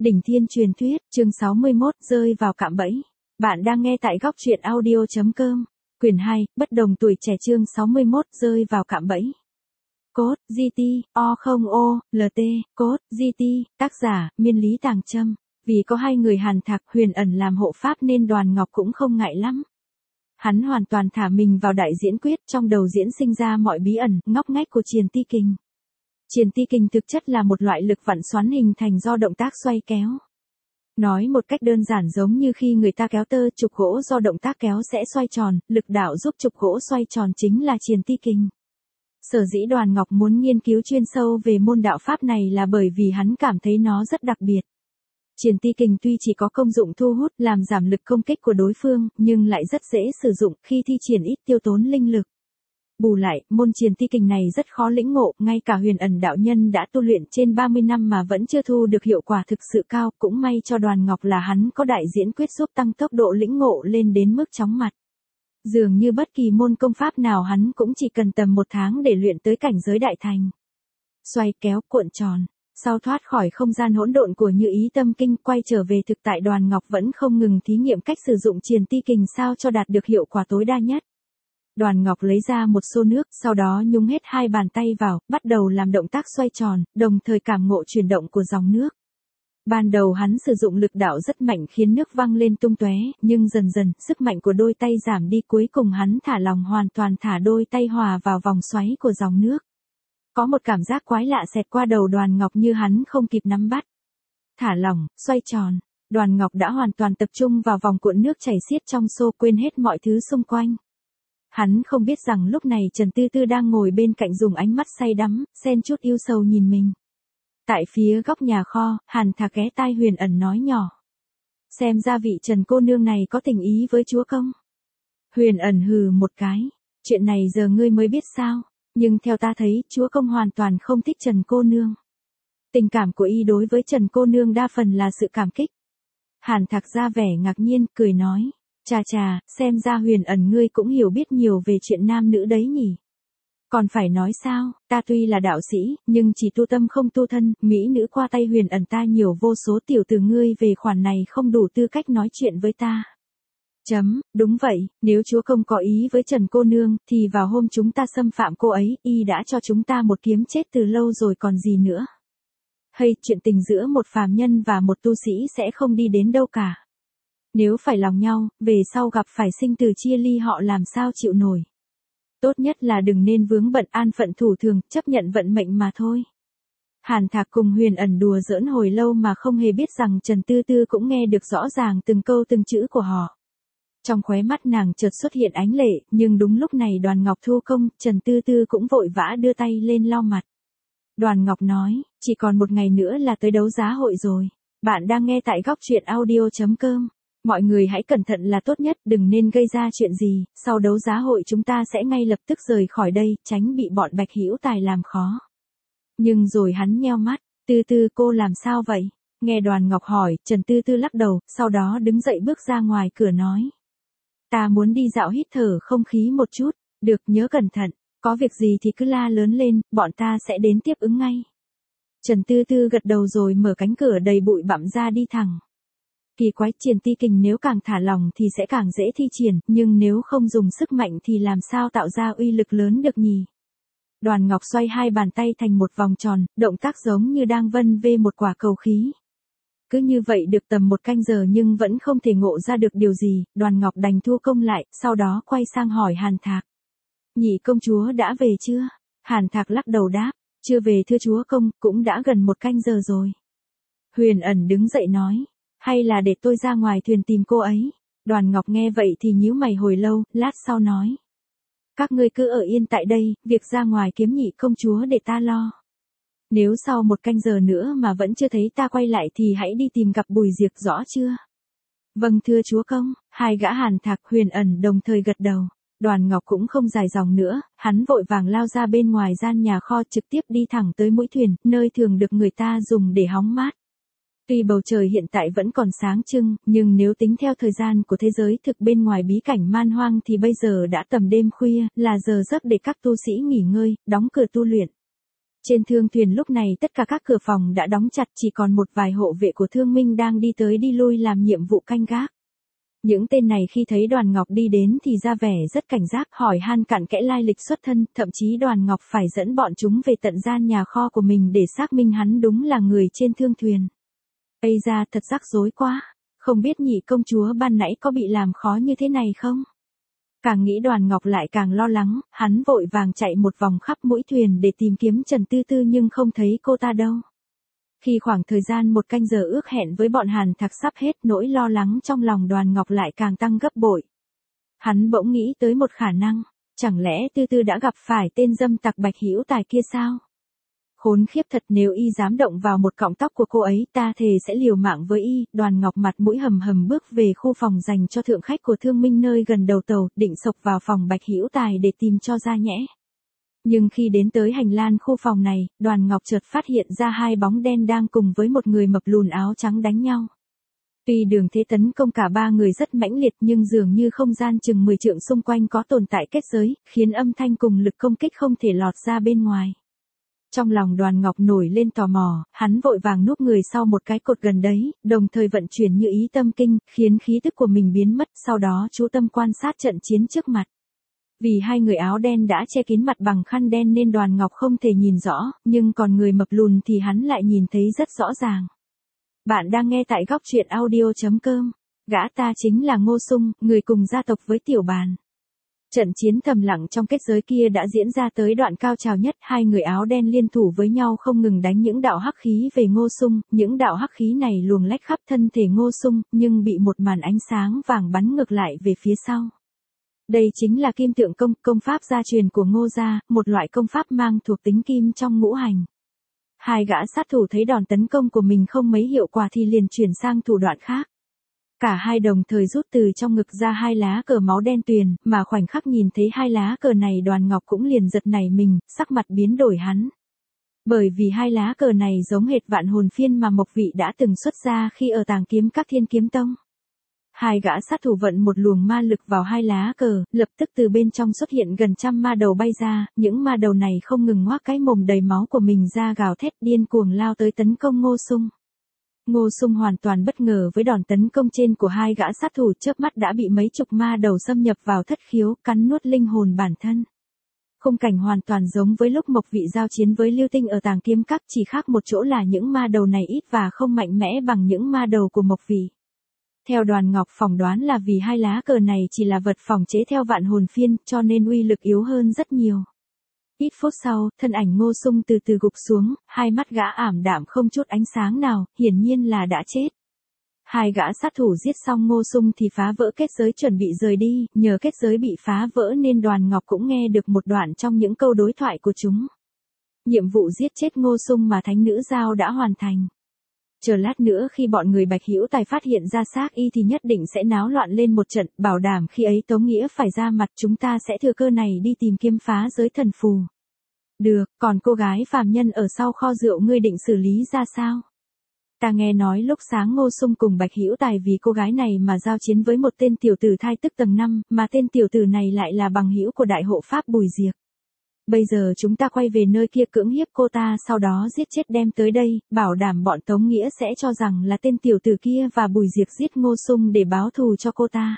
Đỉnh Thiên Truyền Thuyết, chương 61, rơi vào cạm bẫy. Bạn đang nghe tại góc truyện audio.com. Quyển 2, bất đồng tuổi trẻ chương 61, rơi vào cạm bẫy. Cốt, GT, O0O, LT, Cốt, GT, tác giả, Miên Lý Tàng Trâm. Vì có hai người Hàn Thạc Huyền Ẩn làm hộ pháp nên Đoàn Ngọc cũng không ngại lắm. Hắn hoàn toàn thả mình vào đại diễn quyết, trong đầu diễn sinh ra mọi bí ẩn, ngóc ngách của Triền Ti Kình. Triền Ti Kình thực chất là một loại lực vặn xoắn hình thành do động tác xoay kéo. Nói một cách đơn giản giống như khi người ta kéo tơ trục gỗ do động tác kéo sẽ xoay tròn, lực đạo giúp trục gỗ xoay tròn chính là Triền Ti Kình. Sở dĩ Đoàn Ngọc muốn nghiên cứu chuyên sâu về môn đạo pháp này là bởi vì hắn cảm thấy nó rất đặc biệt. Triền Ti Kình tuy chỉ có công dụng thu hút làm giảm lực công kích của đối phương, nhưng lại rất dễ sử dụng khi thi triển ít tiêu tốn linh lực. Bù lại, môn Triền Ti Kình này rất khó lĩnh ngộ, ngay cả Huyền Ẩn đạo nhân đã tu luyện trên 30 năm mà vẫn chưa thu được hiệu quả thực sự cao, cũng may cho Đoàn Ngọc là hắn có đại diễn quyết giúp tăng tốc độ lĩnh ngộ lên đến mức chóng mặt. Dường như bất kỳ môn công pháp nào hắn cũng chỉ cần tầm 1 tháng để luyện tới cảnh giới đại thành. Xoay kéo cuộn tròn. Sau thoát khỏi không gian hỗn độn của Như Ý Tâm Kinh, quay trở về thực tại, Đoàn Ngọc vẫn không ngừng thí nghiệm cách sử dụng Triền Ti Kình sao cho đạt được hiệu quả tối đa nhất. Đoàn Ngọc lấy ra một xô nước, sau đó nhúng hết hai bàn tay vào, bắt đầu làm động tác xoay tròn, đồng thời cảm ngộ chuyển động của dòng nước. Ban đầu hắn sử dụng lực đạo rất mạnh khiến nước văng lên tung tóe, nhưng dần dần, sức mạnh của đôi tay giảm đi, cuối cùng hắn thả lỏng hoàn toàn, thả đôi tay hòa vào vòng xoáy của dòng nước. Có một cảm giác quái lạ xẹt qua đầu Đoàn Ngọc như hắn không kịp nắm bắt. Thả lỏng, xoay tròn, Đoàn Ngọc đã hoàn toàn tập trung vào vòng cuộn nước chảy xiết trong xô, quên hết mọi thứ xung quanh. Hắn không biết rằng lúc này Trần Tư Tư đang ngồi bên cạnh dùng ánh mắt say đắm, xen chút yêu sầu nhìn mình. Tại phía góc nhà kho, Hàn Thạc ghé tai Huyền Ẩn nói nhỏ. Xem ra vị Trần cô nương này có tình ý với chúa công. Huyền Ẩn hừ một cái. Chuyện này giờ ngươi mới biết sao? Nhưng theo ta thấy, chúa công hoàn toàn không thích Trần cô nương. Tình cảm của y đối với Trần cô nương đa phần là sự cảm kích. Hàn Thạc ra vẻ ngạc nhiên, cười nói. Chà chà, xem ra Huyền Ẩn ngươi cũng hiểu biết nhiều về chuyện nam nữ đấy nhỉ. Còn phải nói sao, ta tuy là đạo sĩ, nhưng chỉ tu tâm không tu thân, mỹ nữ qua tay Huyền Ẩn ta nhiều vô số, tiểu từ ngươi về khoản này không đủ tư cách nói chuyện với ta. Đúng vậy, nếu chúa công có ý với Trần cô nương, thì vào hôm chúng ta xâm phạm cô ấy, y đã cho chúng ta một kiếm chết từ lâu rồi còn gì nữa. Hay, chuyện tình giữa một phàm nhân và một tu sĩ sẽ không đi đến đâu cả. Nếu phải lòng nhau, về sau gặp phải sinh tử chia ly họ làm sao chịu nổi. Tốt nhất là đừng nên vướng bận, an phận thủ thường, chấp nhận vận mệnh mà thôi. Hàn Thạc cùng Huyền Ẩn đùa giỡn hồi lâu mà không hề biết rằng Trần Tư Tư cũng nghe được rõ ràng từng câu từng chữ của họ. Trong khóe mắt nàng chợt xuất hiện ánh lệ, nhưng đúng lúc này Đoàn Ngọc thu công, Trần Tư Tư cũng vội vã đưa tay lên lau mặt. Đoàn Ngọc nói, chỉ còn một ngày nữa là tới đấu giá hội rồi. Bạn đang nghe tại góc truyện audio.com. Mọi người hãy cẩn thận là tốt nhất, đừng nên gây ra chuyện gì, sau đấu giá hội chúng ta sẽ ngay lập tức rời khỏi đây, tránh bị bọn Bạch Hữu Tài làm khó. Nhưng rồi hắn nheo mắt, Tư Tư cô làm sao vậy? Nghe Đoàn Ngọc hỏi, Trần Tư Tư lắc đầu, sau đó đứng dậy bước ra ngoài cửa nói. Ta muốn đi dạo hít thở không khí một chút, được nhớ cẩn thận, có việc gì thì cứ la lớn lên, bọn ta sẽ đến tiếp ứng ngay. Trần Tư Tư gật đầu rồi mở cánh cửa đầy bụi bặm ra đi thẳng. Kỳ quái, Triền Ti Kình nếu càng thả lỏng thì sẽ càng dễ thi triển, nhưng nếu không dùng sức mạnh thì làm sao tạo ra uy lực lớn được nhỉ? Đoàn Ngọc xoay hai bàn tay thành một vòng tròn, động tác giống như đang vân vê một quả cầu khí. Cứ như vậy được tầm 1 canh giờ nhưng vẫn không thể ngộ ra được điều gì, Đoàn Ngọc đành thu công lại, sau đó quay sang hỏi Hàn Thạc. Nhị công chúa đã về chưa? Hàn Thạc lắc đầu đáp, chưa về thưa chúa công, cũng đã gần 1 canh giờ rồi. Huyền Ẩn đứng dậy nói. Hay là để tôi ra ngoài thuyền tìm cô ấy? Đoàn Ngọc nghe vậy thì nhíu mày hồi lâu, lát sau nói. Các ngươi cứ ở yên tại đây, việc ra ngoài kiếm nhị công chúa để ta lo. Nếu sau 1 canh giờ nữa mà vẫn chưa thấy ta quay lại thì hãy đi tìm gặp Bùi Diệp, rõ chưa? Vâng thưa chúa công, hai gã Hàn Thạc Huyền Ẩn đồng thời gật đầu. Đoàn Ngọc cũng không dài dòng nữa, hắn vội vàng lao ra bên ngoài gian nhà kho, trực tiếp đi thẳng tới mũi thuyền, nơi thường được người ta dùng để hóng mát. Tuy bầu trời hiện tại vẫn còn sáng trưng, nhưng nếu tính theo thời gian của thế giới thực bên ngoài bí cảnh man hoang thì bây giờ đã tầm đêm khuya, là giờ giấc để các tu sĩ nghỉ ngơi, đóng cửa tu luyện. Trên thương thuyền lúc này tất cả các cửa phòng đã đóng chặt, chỉ còn một vài hộ vệ của Thương Minh đang đi tới đi lui làm nhiệm vụ canh gác. Những tên này khi thấy Đoàn Ngọc đi đến thì ra vẻ rất cảnh giác, hỏi han cặn kẽ lai lịch xuất thân, thậm chí Đoàn Ngọc phải dẫn bọn chúng về tận gian nhà kho của mình để xác minh hắn đúng là người trên thương thuyền. Ây da, thật rắc rối quá, không biết nhị công chúa ban nãy có bị làm khó như thế này không? Càng nghĩ Đoàn Ngọc lại càng lo lắng, hắn vội vàng chạy một vòng khắp mũi thuyền để tìm kiếm Trần Tư Tư nhưng không thấy cô ta đâu. Khi khoảng thời gian 1 canh giờ ước hẹn với bọn Hàn Thạc sắp hết, nỗi lo lắng trong lòng Đoàn Ngọc lại càng tăng gấp bội. Hắn bỗng nghĩ tới một khả năng, chẳng lẽ Tư Tư đã gặp phải tên dâm tặc Bạch Hữu Tài kia sao? Khốn khiếp thật, nếu y dám động vào một cọng tóc của cô ấy, ta thề sẽ liều mạng với y. Đoàn Ngọc mặt mũi hầm hầm bước về khu phòng dành cho thượng khách của Thương Minh nơi gần đầu tàu, định xộc vào phòng Bạch Hữu Tài để tìm cho ra nhẽ. Nhưng khi đến tới hành lang khu phòng này, Đoàn Ngọc chợt phát hiện ra 2 bóng đen đang cùng với một người mập lùn áo trắng đánh nhau. Tuy đường thế tấn công cả 3 người rất mãnh liệt nhưng dường như không gian chừng 10 trượng xung quanh có tồn tại kết giới, khiến âm thanh cùng lực công kích không thể lọt ra bên ngoài. Trong lòng Đoàn Ngọc nổi lên tò mò, hắn vội vàng núp người sau một cái cột gần đấy, đồng thời vận chuyển như ý tâm kinh, khiến khí tức của mình biến mất, sau đó chú tâm quan sát trận chiến trước mặt. Vì 2 người áo đen đã che kín mặt bằng khăn đen nên Đoàn Ngọc không thể nhìn rõ, nhưng còn người mập lùn thì hắn lại nhìn thấy rất rõ ràng. Bạn đang nghe tại góc truyện audio.com. Gã ta chính là Ngô Sung, người cùng gia tộc với Tiểu Bàn. Trận chiến thầm lặng trong kết giới kia đã diễn ra tới đoạn cao trào nhất, 2 người áo đen liên thủ với nhau không ngừng đánh những đạo hắc khí về Ngô Sung, những đạo hắc khí này luồn lách khắp thân thể Ngô Sung, nhưng bị một màn ánh sáng vàng bắn ngược lại về phía sau. Đây chính là Kim Tượng Công, công pháp gia truyền của Ngô gia, một loại công pháp mang thuộc tính kim trong ngũ hành. 2 gã sát thủ thấy đòn tấn công của mình không mấy hiệu quả thì liền chuyển sang thủ đoạn khác. Cả hai đồng thời rút từ trong ngực ra 2 lá cờ máu đen tuyền, mà khoảnh khắc nhìn thấy 2 lá cờ này Đoàn Ngọc cũng liền giật nảy mình, sắc mặt biến đổi hắn. Bởi vì 2 lá cờ này giống hệt vạn hồn phiên mà Mộc Vị đã từng xuất ra khi ở Tàng Kiếm Các Thiên Kiếm Tông. 2 gã sát thủ vận một luồng ma lực vào 2 lá cờ, lập tức từ bên trong xuất hiện gần trăm ma đầu bay ra, những ma đầu này không ngừng ngoác cái mồm đầy máu của mình ra gào thét điên cuồng lao tới tấn công Ngô Sung. Ngô Sung hoàn toàn bất ngờ với đòn tấn công trên của 2 gã sát thủ, chớp mắt đã bị mấy chục ma đầu xâm nhập vào thất khiếu, cắn nuốt linh hồn bản thân. Khung cảnh hoàn toàn giống với lúc Mộc Vị giao chiến với Lưu Tinh ở Tàng Kiếm Các, chỉ khác một chỗ là những ma đầu này ít và không mạnh mẽ bằng những ma đầu của Mộc Vị. Theo Đoàn Ngọc phỏng đoán là vì 2 lá cờ này chỉ là vật phòng chế theo vạn hồn phiên, cho nên uy lực yếu hơn rất nhiều. Ít phút sau, thân ảnh Ngô Sung từ từ gục xuống, 2 mắt gã ảm đạm không chút ánh sáng nào, hiển nhiên là đã chết. 2 gã sát thủ giết xong Ngô Sung thì phá vỡ kết giới chuẩn bị rời đi, nhờ kết giới bị phá vỡ nên Đoàn Ngọc cũng nghe được một đoạn trong những câu đối thoại của chúng. Nhiệm vụ giết chết Ngô Sung mà thánh nữ giao đã hoàn thành. Chờ lát nữa khi bọn người Bạch Hữu Tài phát hiện ra xác y thì nhất định sẽ náo loạn lên một trận, bảo đảm khi ấy Tống Nghĩa phải ra mặt, chúng ta sẽ thừa cơ này đi tìm kiếm phá giới thần phù. Được, còn cô gái phàm nhân ở sau kho rượu ngươi định xử lý ra sao? Ta nghe nói lúc sáng Ngô Sung cùng Bạch Hữu Tài vì cô gái này mà giao chiến với một tên tiểu tử thai tức tầng 5, mà tên tiểu tử này lại là bằng hữu của đại hộ pháp Bùi Diệp. Bây giờ chúng ta quay về nơi kia cưỡng hiếp cô ta, sau đó giết chết đem tới đây, bảo đảm bọn Tống Nghĩa sẽ cho rằng là tên tiểu tử kia và Bùi Diệp giết Ngô Sung để báo thù cho cô ta.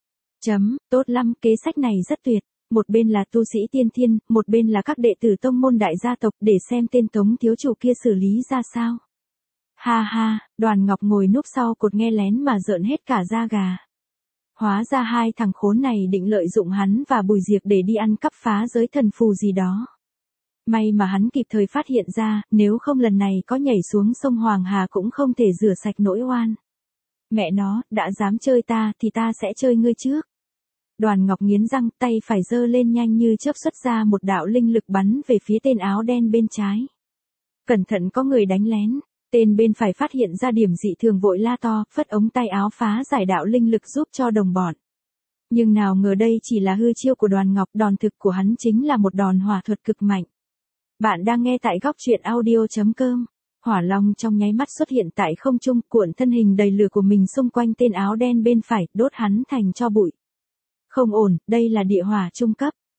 Tốt lắm, kế sách này rất tuyệt. Một bên là tu sĩ tiên thiên, một bên là các đệ tử tông môn đại gia tộc, để xem tên Tống thiếu chủ kia xử lý ra sao. Ha ha, Đoàn Ngọc ngồi núp sau cột nghe lén mà rợn hết cả da gà. Hóa ra 2 thằng khốn này định lợi dụng hắn và Bùi Diệp để đi ăn cắp phá giới thần phù gì đó. May mà hắn kịp thời phát hiện ra, nếu không lần này có nhảy xuống sông Hoàng Hà cũng không thể rửa sạch nỗi oan. Mẹ nó, đã dám chơi ta thì ta sẽ chơi ngươi trước. Đoàn Ngọc nghiến răng, tay phải giơ lên nhanh như chớp xuất ra một đạo linh lực bắn về phía tên áo đen bên trái. Cẩn thận có người đánh lén. Tên bên phải phát hiện ra điểm dị thường vội la to, phất ống tay áo phá giải đạo linh lực giúp cho đồng bọn. Nhưng nào ngờ đây chỉ là hư chiêu của Đoàn Ngọc, đòn thực của hắn chính là một đòn hỏa thuật cực mạnh. Bạn đang nghe tại góc truyện audio.com. Hỏa long trong nháy mắt xuất hiện tại không trung, cuộn thân hình đầy lửa của mình xung quanh tên áo đen bên phải, đốt hắn thành tro bụi. Không ổn, đây là địa hỏa trung cấp.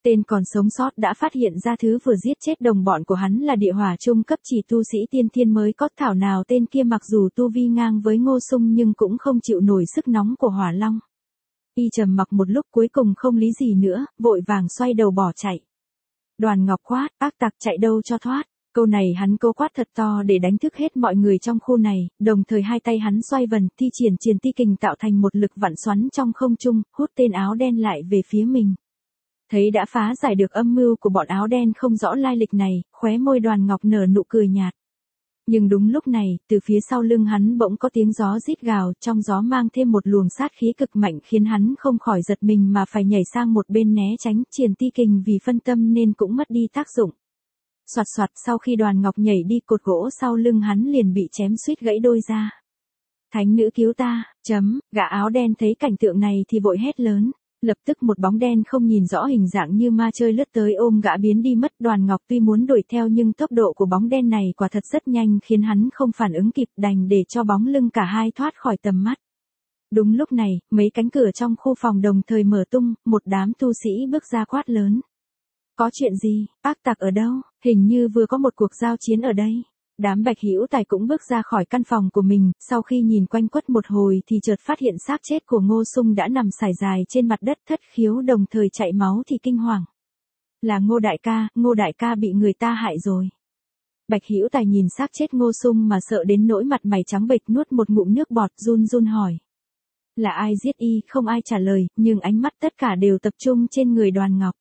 Tên còn sống sót đã phát hiện ra thứ vừa giết chết đồng bọn của hắn là địa hỏa trung cấp chỉ tu sĩ tiên thiên mới có, thảo nào tên kia mặc dù tu vi ngang với Ngô Sung nhưng cũng không chịu nổi sức nóng của hỏa long. Y trầm mặc một lúc cuối cùng không lý gì nữa, vội vàng xoay đầu bỏ chạy. Đoàn Ngọc quát, ác tặc chạy đâu cho thoát. Câu này hắn cố quát thật to để đánh thức hết mọi người trong khu này, đồng thời hai tay hắn xoay vần, thi triển triền ti kình tạo thành một lực vặn xoắn trong không trung, hút tên áo đen lại về phía mình. Thấy đã phá giải được âm mưu của bọn áo đen không rõ lai lịch này, khóe môi Đoàn Ngọc nở nụ cười nhạt. Nhưng đúng lúc này, từ phía sau lưng hắn bỗng có tiếng gió rít gào, trong gió mang thêm một luồng sát khí cực mạnh khiến hắn không khỏi giật mình mà phải nhảy sang một bên né tránh, triền ti kình vì phân tâm nên cũng mất đi tác dụng. Soạt soạt, sau khi Đoàn Ngọc nhảy đi, cột gỗ sau lưng hắn liền bị chém suýt gãy đôi ra. Thánh nữ cứu ta, gã áo đen thấy cảnh tượng này thì vội hét lớn. Lập tức một bóng đen không nhìn rõ hình dạng như ma chơi lướt tới ôm gã biến đi mất. Đoàn Ngọc tuy muốn đuổi theo nhưng tốc độ của bóng đen này quả thật rất nhanh khiến hắn không phản ứng kịp, đành để cho bóng lưng cả hai thoát khỏi tầm mắt. Đúng lúc này, mấy cánh cửa trong khu phòng đồng thời mở tung, một đám tu sĩ bước ra quát lớn. Có chuyện gì, ác tặc ở đâu, hình như vừa có một cuộc giao chiến ở đây. Đám Bạch Hữu Tài cũng bước ra khỏi căn phòng của mình, sau khi nhìn quanh quất một hồi thì chợt phát hiện xác chết của Ngô Sung đã nằm sải dài trên mặt đất, thất khiếu đồng thời chảy máu thì kinh hoàng. Là Ngô đại ca bị người ta hại rồi. Bạch Hữu Tài nhìn xác chết Ngô Sung mà sợ đến nỗi mặt mày trắng bệch, nuốt một ngụm nước bọt, run run hỏi. Là ai giết y? Không ai trả lời, nhưng ánh mắt tất cả đều tập trung trên người Đoàn Ngọc.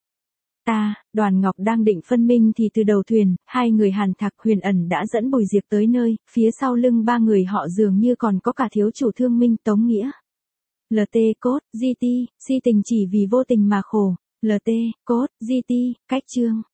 Đoàn Ngọc đang định phân minh thì từ đầu thuyền, hai người Hàn Thạc, Huyền Ẩn đã dẫn Bùi Diệp tới nơi, phía sau lưng ba người họ dường như còn có cả thiếu chủ Thương Minh, Tống Nghĩa. LT cốt, GT, si tình chỉ vì vô tình mà khổ. LT cốt, GT, cách chương.